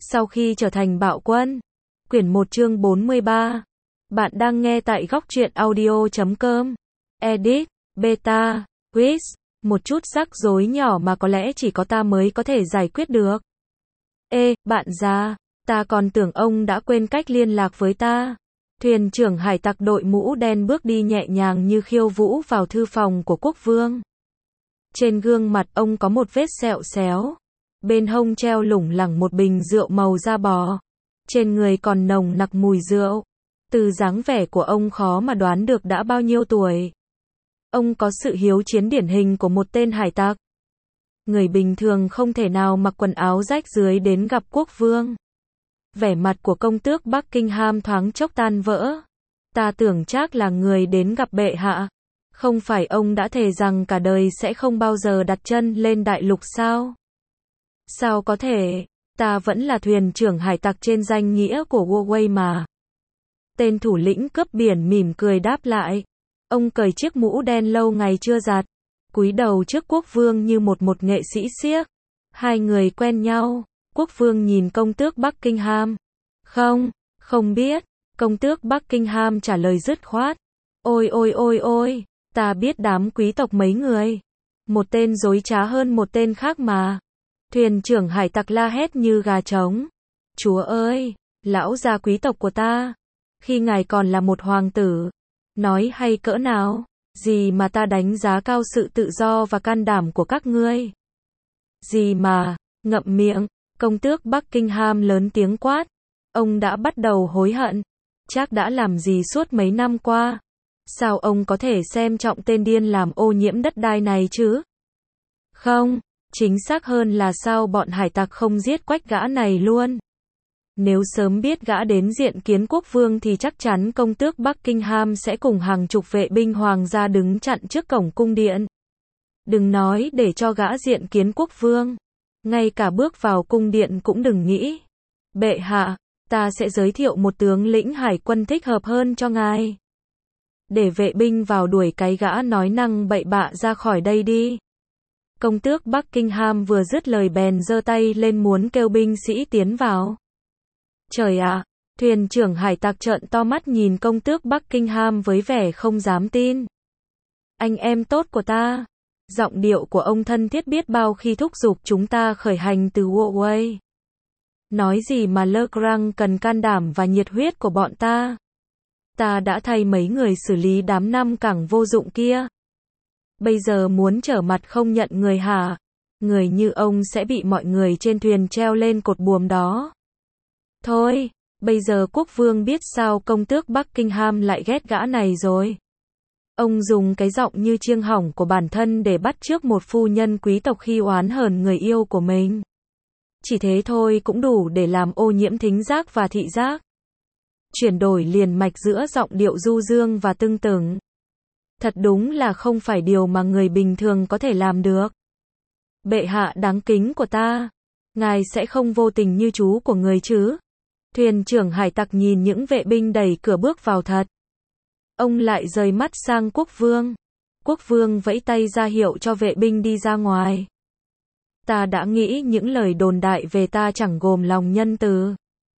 Sau khi trở thành bạo quân. Quyển 1 chương 43. Bạn đang nghe tại góc truyện audio.com. Edit, beta, quiz. Một chút rắc rối nhỏ mà có lẽ chỉ có ta mới có thể giải quyết được. Ê, bạn già, ta còn tưởng ông đã quên cách liên lạc với ta. Thuyền trưởng hải tặc đội mũ đen bước đi nhẹ nhàng như khiêu vũ vào thư phòng của quốc vương. Trên gương mặt ông có một vết sẹo xéo. Bên hông treo lủng lẳng một bình rượu màu da bò. Trên người còn nồng nặc mùi rượu. Từ dáng vẻ của ông khó mà đoán được đã bao nhiêu tuổi. Ông có sự hiếu chiến điển hình của một tên hải tặc. Người bình thường không thể nào mặc quần áo rách rưới đến gặp quốc vương. Vẻ mặt của công tước Buckingham thoáng chốc tan vỡ. Ta tưởng chắc là người đến gặp bệ hạ. Không phải ông đã thề rằng cả đời sẽ không bao giờ đặt chân lên đại lục sao? Sao có thể? Ta vẫn là thuyền trưởng hải tặc trên danh nghĩa của Warway mà. Tên thủ lĩnh cướp biển mỉm cười đáp lại. Ông cởi chiếc mũ đen lâu ngày chưa giặt, cúi đầu trước quốc vương như một nghệ sĩ xiếc. Hai người quen nhau. Quốc vương nhìn công tước Buckingham. Không biết. Công tước Buckingham trả lời dứt khoát. Ôi, ta biết đám quý tộc mấy người. Một tên dối trá hơn một tên khác mà. Thuyền trưởng hải tặc la hét như gà trống. Chúa ơi, lão gia quý tộc của ta. Khi ngài còn là một hoàng tử. Nói hay cỡ nào, gì mà ta đánh giá cao sự tự do và can đảm của các ngươi. Gì mà, ngậm miệng, công tước Buckingham lớn tiếng quát. Ông đã bắt đầu hối hận. Chắc đã làm gì suốt mấy năm qua. Sao ông có thể xem trọng tên điên làm ô nhiễm đất đai này chứ? Không, chính xác hơn là sao bọn hải tặc không giết quách gã này luôn. Nếu sớm biết gã đến diện kiến quốc vương thì chắc chắn công tước Buckingham sẽ cùng hàng chục vệ binh hoàng gia đứng chặn trước cổng cung điện. Đừng nói để cho gã diện kiến quốc vương. Ngay cả bước vào cung điện cũng đừng nghĩ. Bệ hạ, ta sẽ giới thiệu một tướng lĩnh hải quân thích hợp hơn cho ngài. Để vệ binh vào đuổi cái gã nói năng bậy bạ ra khỏi đây đi. Công tước Buckingham vừa dứt lời bèn giơ tay lên muốn kêu binh sĩ tiến vào. Trời ạ, thuyền trưởng hải tặc trợn to mắt nhìn công tước Buckingham với vẻ không dám tin. Anh em tốt của ta. Giọng điệu của ông thân thiết biết bao khi thúc giục chúng ta khởi hành từ Warway. Nói gì mà Legrand cần can đảm và nhiệt huyết của bọn ta. Ta đã thay mấy người xử lý đám năm cẳng vô dụng kia. Bây giờ muốn trở mặt không nhận người hả? Người như ông sẽ bị mọi người trên thuyền treo lên cột buồm đó. Thôi, bây giờ quốc vương biết sao công tước Buckingham lại ghét gã này rồi. Ông dùng cái giọng như chiêng hỏng của bản thân để bắt chước một phu nhân quý tộc khi oán hờn người yêu của mình. Chỉ thế thôi cũng đủ để làm ô nhiễm thính giác và thị giác. Chuyển đổi liền mạch giữa giọng điệu du dương và tưng tửng. Thật đúng là không phải điều mà người bình thường có thể làm được. Bệ hạ đáng kính của ta, ngài sẽ không vô tình như chú của người chứ? Thuyền trưởng hải tặc nhìn những vệ binh đẩy cửa bước vào thật. Ông lại rời mắt sang quốc vương. Quốc vương vẫy tay ra hiệu cho vệ binh đi ra ngoài. Ta đã nghĩ những lời đồn đại về ta chẳng gồm lòng nhân từ.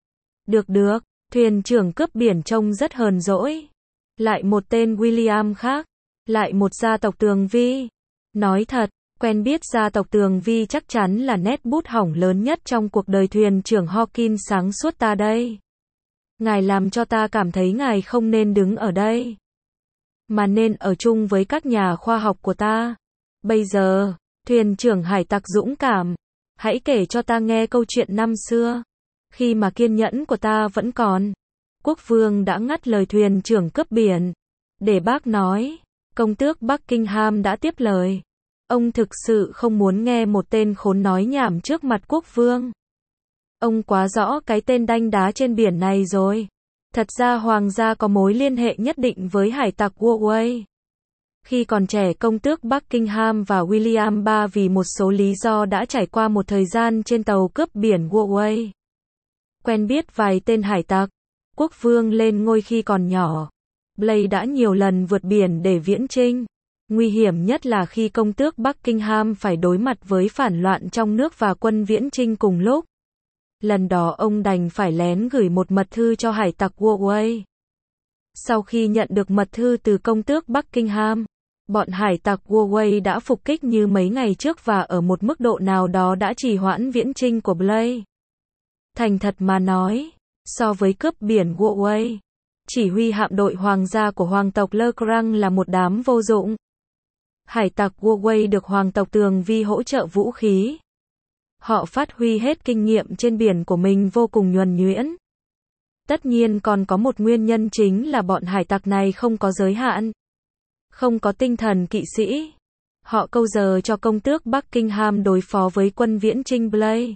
Được, thuyền trưởng cướp biển trông rất hờn dỗi. Lại một tên William khác. Lại một gia tộc Tường Vi. Nói thật, quen biết gia tộc Tường Vi chắc chắn là nét bút hỏng lớn nhất trong cuộc đời thuyền trưởng Hawkins sáng suốt ta đây. Ngài làm cho ta cảm thấy ngài không nên đứng ở đây, mà nên ở chung với các nhà khoa học của ta. Bây giờ, thuyền trưởng hải tặc dũng cảm, hãy kể cho ta nghe câu chuyện năm xưa, khi mà kiên nhẫn của ta vẫn còn. Quốc vương đã ngắt lời thuyền trưởng cướp biển. Để bác nói. Công tước Buckingham đã tiếp lời. Ông thực sự không muốn nghe một tên khốn nói nhảm trước mặt quốc vương. Ông quá rõ cái tên đanh đá trên biển này rồi. Thật ra hoàng gia có mối liên hệ nhất định với hải tặc Warway. Khi còn trẻ công tước Buckingham và William III vì một số lý do đã trải qua một thời gian trên tàu cướp biển Warway. Quen biết vài tên hải tặc. Quốc vương lên ngôi khi còn nhỏ. Blake đã nhiều lần vượt biển để viễn chinh. Nguy hiểm nhất là khi công tước Buckingham phải đối mặt với phản loạn trong nước và quân viễn chinh cùng lúc. Lần đó ông đành phải lén gửi một mật thư cho hải tặc Woolway. Sau khi nhận được mật thư từ công tước Buckingham, bọn hải tặc Woolway đã phục kích như mấy ngày trước và ở một mức độ nào đó đã trì hoãn viễn chinh của Blake. Thành thật mà nói, so với cướp biển Woolway, chỉ huy hạm đội hoàng gia của hoàng tộc Le Grand là một đám vô dụng. Hải tặc Woolway được hoàng tộc Tường Vi hỗ trợ vũ khí. Họ phát huy hết kinh nghiệm trên biển của mình vô cùng nhuần nhuyễn. Tất nhiên còn có một nguyên nhân chính là bọn hải tặc này không có giới hạn. Không có tinh thần kỵ sĩ. Họ câu giờ cho công tước Buckingham đối phó với quân viễn chinh Blake.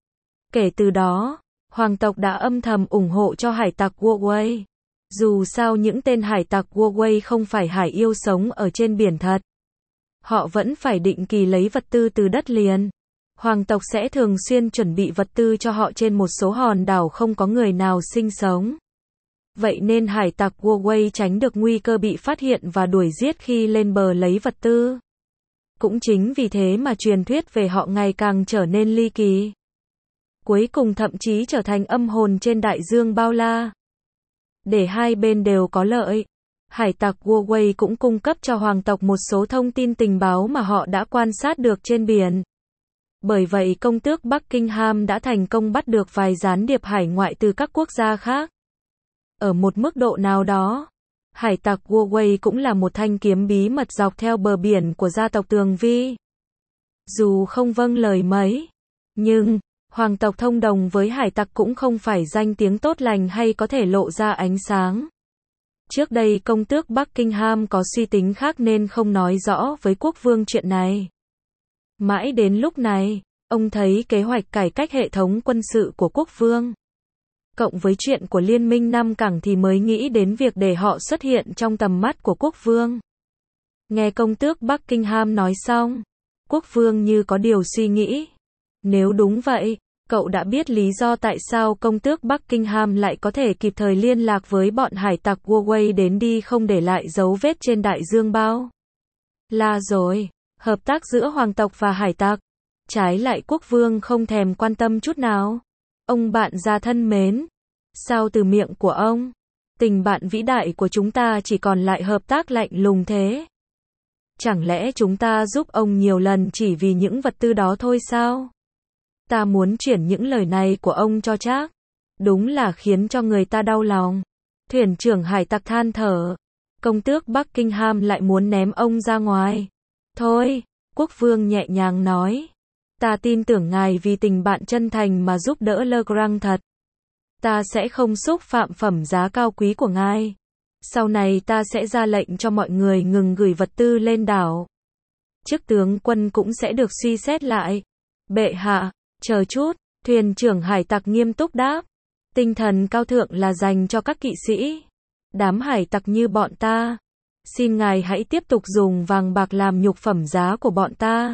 Kể từ đó, hoàng tộc đã âm thầm ủng hộ cho hải tặc Woolway. Dù sao những tên hải tặc Woolway không phải hải yêu sống ở trên biển thật. Họ vẫn phải định kỳ lấy vật tư từ đất liền. Hoàng tộc sẽ thường xuyên chuẩn bị vật tư cho họ trên một số hòn đảo không có người nào sinh sống. Vậy nên hải tặc Woolway tránh được nguy cơ bị phát hiện và đuổi giết khi lên bờ lấy vật tư. Cũng chính vì thế mà truyền thuyết về họ ngày càng trở nên ly kỳ. Cuối cùng thậm chí trở thành âm hồn trên đại dương bao la. Để hai bên đều có lợi, hải tặc Woolway cũng cung cấp cho hoàng tộc một số thông tin tình báo mà họ đã quan sát được trên biển. Bởi vậy công tước Buckingham đã thành công bắt được vài gián điệp hải ngoại từ các quốc gia khác. Ở một mức độ nào đó, hải tặc Woolway cũng là một thanh kiếm bí mật dọc theo bờ biển của gia tộc Tường Vi. Dù không vâng lời mấy, nhưng hoàng tộc thông đồng với hải tặc cũng không phải danh tiếng tốt lành hay có thể lộ ra ánh sáng. Trước đây công tước Buckingham có suy tính khác nên không nói rõ với quốc vương chuyện này. Mãi đến lúc này, ông thấy kế hoạch cải cách hệ thống quân sự của quốc vương. Cộng với chuyện của Liên minh Năm Cảng thì mới nghĩ đến việc để họ xuất hiện trong tầm mắt của quốc vương. Nghe công tước Buckingham nói xong, quốc vương như có điều suy nghĩ. Nếu đúng vậy, cậu đã biết lý do tại sao công tước Buckingham lại có thể kịp thời liên lạc với bọn hải tặc Woolway đến đi không để lại dấu vết trên đại dương bao la rồi. Hợp tác giữa hoàng tộc và hải tặc. Trái lại quốc vương không thèm quan tâm chút nào. Ông bạn già thân mến, sao từ miệng của ông, tình bạn vĩ đại của chúng ta chỉ còn lại hợp tác lạnh lùng thế? Chẳng lẽ chúng ta giúp ông nhiều lần chỉ vì những vật tư đó thôi sao? Ta muốn chuyển những lời này của ông cho chắc. Đúng là khiến cho người ta đau lòng. Thuyền trưởng hải tặc than thở. Công tước Buckingham lại muốn ném ông ra ngoài. Thôi, quốc vương nhẹ nhàng nói. Ta tin tưởng ngài vì tình bạn chân thành mà giúp đỡ Le Grand thật. Ta sẽ không xúc phạm phẩm giá cao quý của ngài. Sau này ta sẽ ra lệnh cho mọi người ngừng gửi vật tư lên đảo. Chức tướng quân cũng sẽ được suy xét lại. Bệ hạ, chờ chút, thuyền trưởng hải tặc nghiêm túc đáp. Tinh thần cao thượng là dành cho các kỵ sĩ. Đám hải tặc như bọn ta. Xin ngài hãy tiếp tục dùng vàng bạc làm nhục phẩm giá của bọn ta.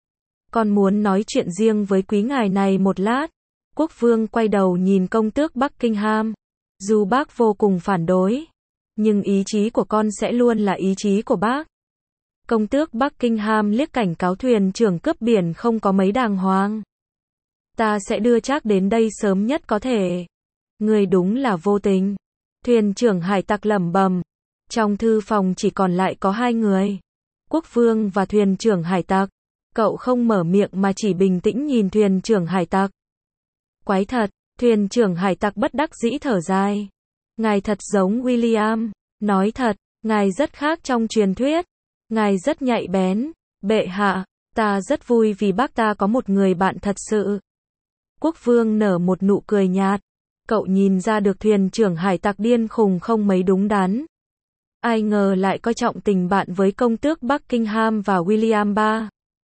Con muốn nói chuyện riêng với quý ngài này một lát. Quốc vương quay đầu nhìn công tước Buckingham. Dù bác vô cùng phản đối, nhưng ý chí của con sẽ luôn là ý chí của bác. Công tước Buckingham liếc cảnh cáo thuyền trưởng cướp biển không có mấy đàng hoàng. Ta sẽ đưa Trác đến đây sớm nhất có thể. Người đúng là vô tình. Thuyền trưởng hải tặc lẩm bẩm. Trong thư phòng chỉ còn lại có hai người. Quốc vương và thuyền trưởng hải tặc. Cậu không mở miệng mà chỉ bình tĩnh nhìn thuyền trưởng hải tặc. Quái thật, thuyền trưởng hải tặc bất đắc dĩ thở dài. Ngài thật giống William. Nói thật, ngài rất khác trong truyền thuyết. Ngài rất nhạy bén. Bệ hạ, ta rất vui vì bác ta có một người bạn thật sự. Quốc vương nở một nụ cười nhạt. Cậu nhìn ra được thuyền trưởng hải tặc điên khùng không mấy đúng đắn. Ai ngờ lại coi trọng tình bạn với công tước Buckingham và William III.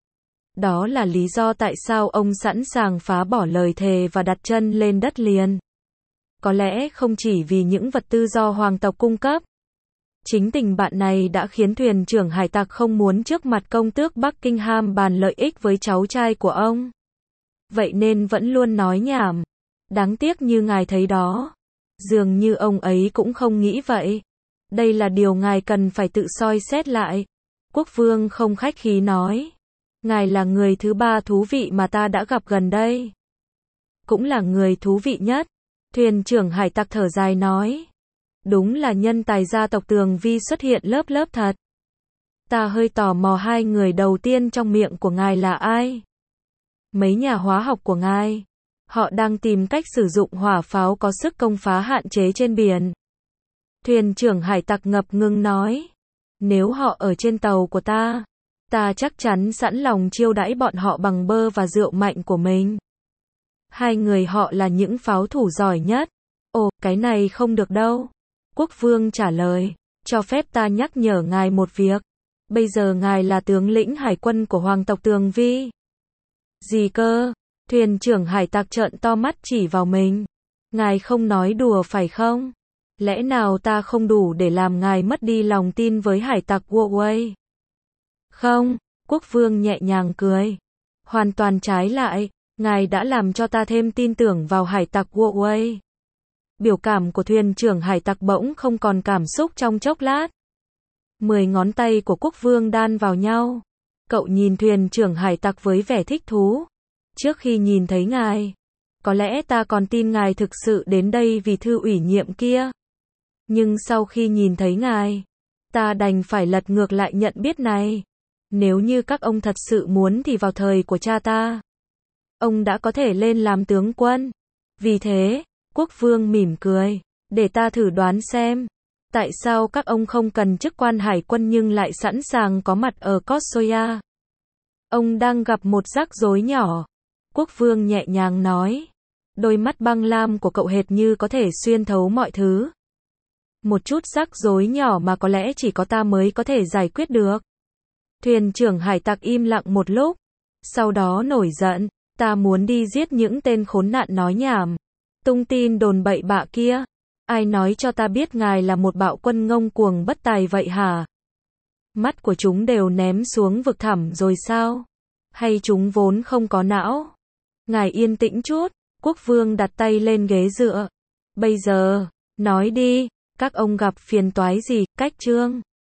Đó là lý do tại sao ông sẵn sàng phá bỏ lời thề và đặt chân lên đất liền. Có lẽ không chỉ vì những vật tư do hoàng tộc cung cấp. Chính tình bạn này đã khiến thuyền trưởng hải tặc không muốn trước mặt công tước Buckingham bàn lợi ích với cháu trai của ông. Vậy nên vẫn luôn nói nhảm. Đáng tiếc như ngài thấy đó. Dường như ông ấy cũng không nghĩ vậy. Đây là điều ngài cần phải tự soi xét lại. Quốc vương không khách khí nói. Ngài là người thứ ba thú vị mà ta đã gặp gần đây. cũng là người thú vị nhất. Thuyền trưởng hải tặc thở dài nói. Đúng là nhân tài gia tộc Tường Vi xuất hiện lớp lớp thật. Ta hơi tò mò hai người đầu tiên trong miệng của ngài là ai? Mấy nhà hóa học của ngài. Họ đang tìm cách sử dụng hỏa pháo có sức công phá hạn chế trên biển. Thuyền trưởng hải tặc ngập ngừng nói. Nếu họ ở trên tàu của ta chắc chắn sẵn lòng chiêu đãi bọn họ bằng bơ và rượu mạnh của mình. Hai người họ là những pháo thủ giỏi nhất. Ồ, cái này không được đâu. Quốc vương trả lời. Cho phép ta nhắc nhở ngài một việc. Bây giờ ngài là tướng lĩnh hải quân của hoàng tộc Tường Vi. Gì cơ? Thuyền trưởng hải tặc trợn to mắt chỉ vào mình. Ngài không nói đùa phải không? Lẽ nào ta không đủ để làm ngài mất đi lòng tin với hải tặc Warway? Không, quốc vương nhẹ nhàng cười. Hoàn toàn trái lại, ngài đã làm cho ta thêm tin tưởng vào hải tặc Warway. Biểu cảm của thuyền trưởng hải tặc bỗng không còn cảm xúc trong chốc lát. 10 ngón tay của quốc vương đan vào nhau. Cậu nhìn thuyền trưởng hải tặc với vẻ thích thú. Trước khi nhìn thấy ngài, có lẽ ta còn tin ngài thực sự đến đây vì thư ủy nhiệm kia. Nhưng sau khi nhìn thấy ngài, ta đành phải lật ngược lại nhận biết này. Nếu như các ông thật sự muốn thì vào thời của cha ta, ông đã có thể lên làm tướng quân. Vì thế, quốc vương mỉm cười. Để ta thử đoán xem. Tại sao các ông không cần chức quan hải quân nhưng lại sẵn sàng có mặt ở Kotsoya? Ông đang gặp một rắc rối nhỏ. Quốc vương nhẹ nhàng nói. Đôi mắt băng lam của cậu hệt như có thể xuyên thấu mọi thứ. Một chút rắc rối nhỏ mà có lẽ chỉ có ta mới có thể giải quyết được. Thuyền trưởng hải tặc im lặng một lúc. Sau đó nổi giận. Ta muốn đi giết những tên khốn nạn nói nhảm. Tung tin đồn bậy bạ kia. Ai nói cho ta biết ngài là một bạo quân ngông cuồng bất tài vậy hả? Mắt của chúng đều ném xuống vực thẳm rồi sao? Hay chúng vốn không có não? Ngài yên tĩnh chút. Quốc vương đặt tay lên ghế dựa. Bây giờ, nói đi, các ông gặp phiền toái gì? Cách chương